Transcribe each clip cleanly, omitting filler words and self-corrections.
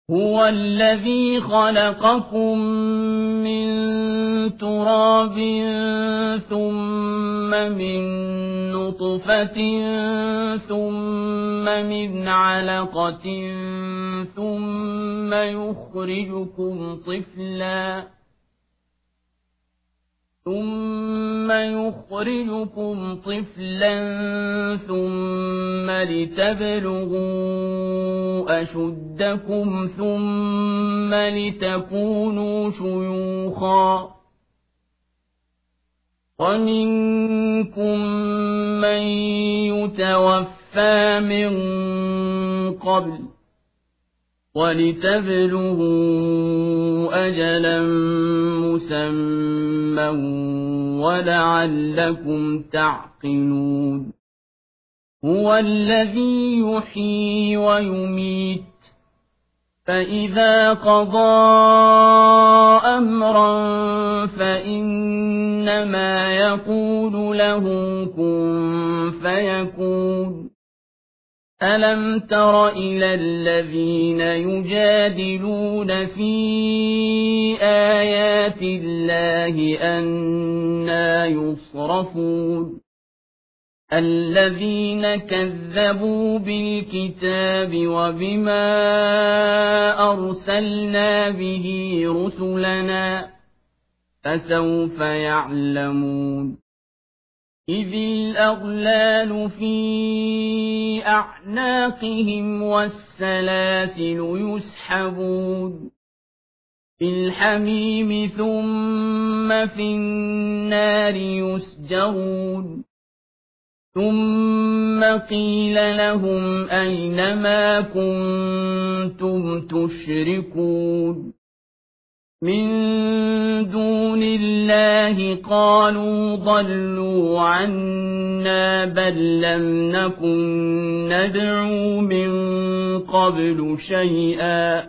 هو الذي خلقكم من تراب ثم من نطفة ثم من علقة ثم يخرجكم طفلا ثم لتبلغوا أشدكم ثم لتكونوا شيوخا ومنكم من يتوفى من قبل ولتبلغوا أجلا مسمى ولعلكم تعقلون هو الذي يحيي ويميت فإذا قضى أمرا فإنما يقول له كن فيكون ألم تر إلى الذين يجادلون في آيات الله أنى يصرفون الذين كذبوا بالكتاب وبما أرسلنا به رسلنا فسوف يعلمون إذ الأغلال في أعناقهم والسلاسل يسحبون في الحميم ثم في النار يسجرون ثم قيل لهم أين ما كنتم تشركون من دون الله قالوا ضلوا عنا بل لم نكن ندعو من قبل شيئا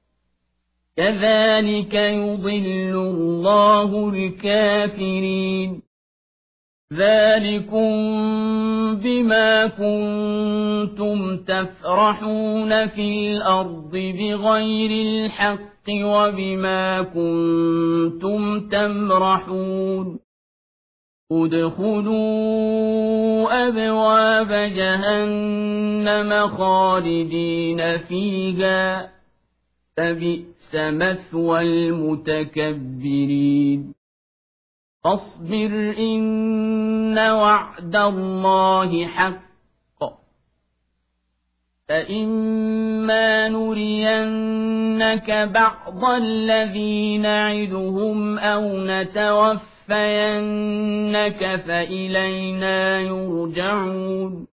كذلك يضل الله الكافرين ذلكم بما كنتم تفرحون في الأرض بغير الحق وبما كنتم تمرحون ادخلوا أبواب جهنم خالدين فيها فبئس مثوى المتكبرين فاصبر إن وعد الله حق فإما نرينك بعض الذي نعدهم أو نتوفينك فإلينا يرجعون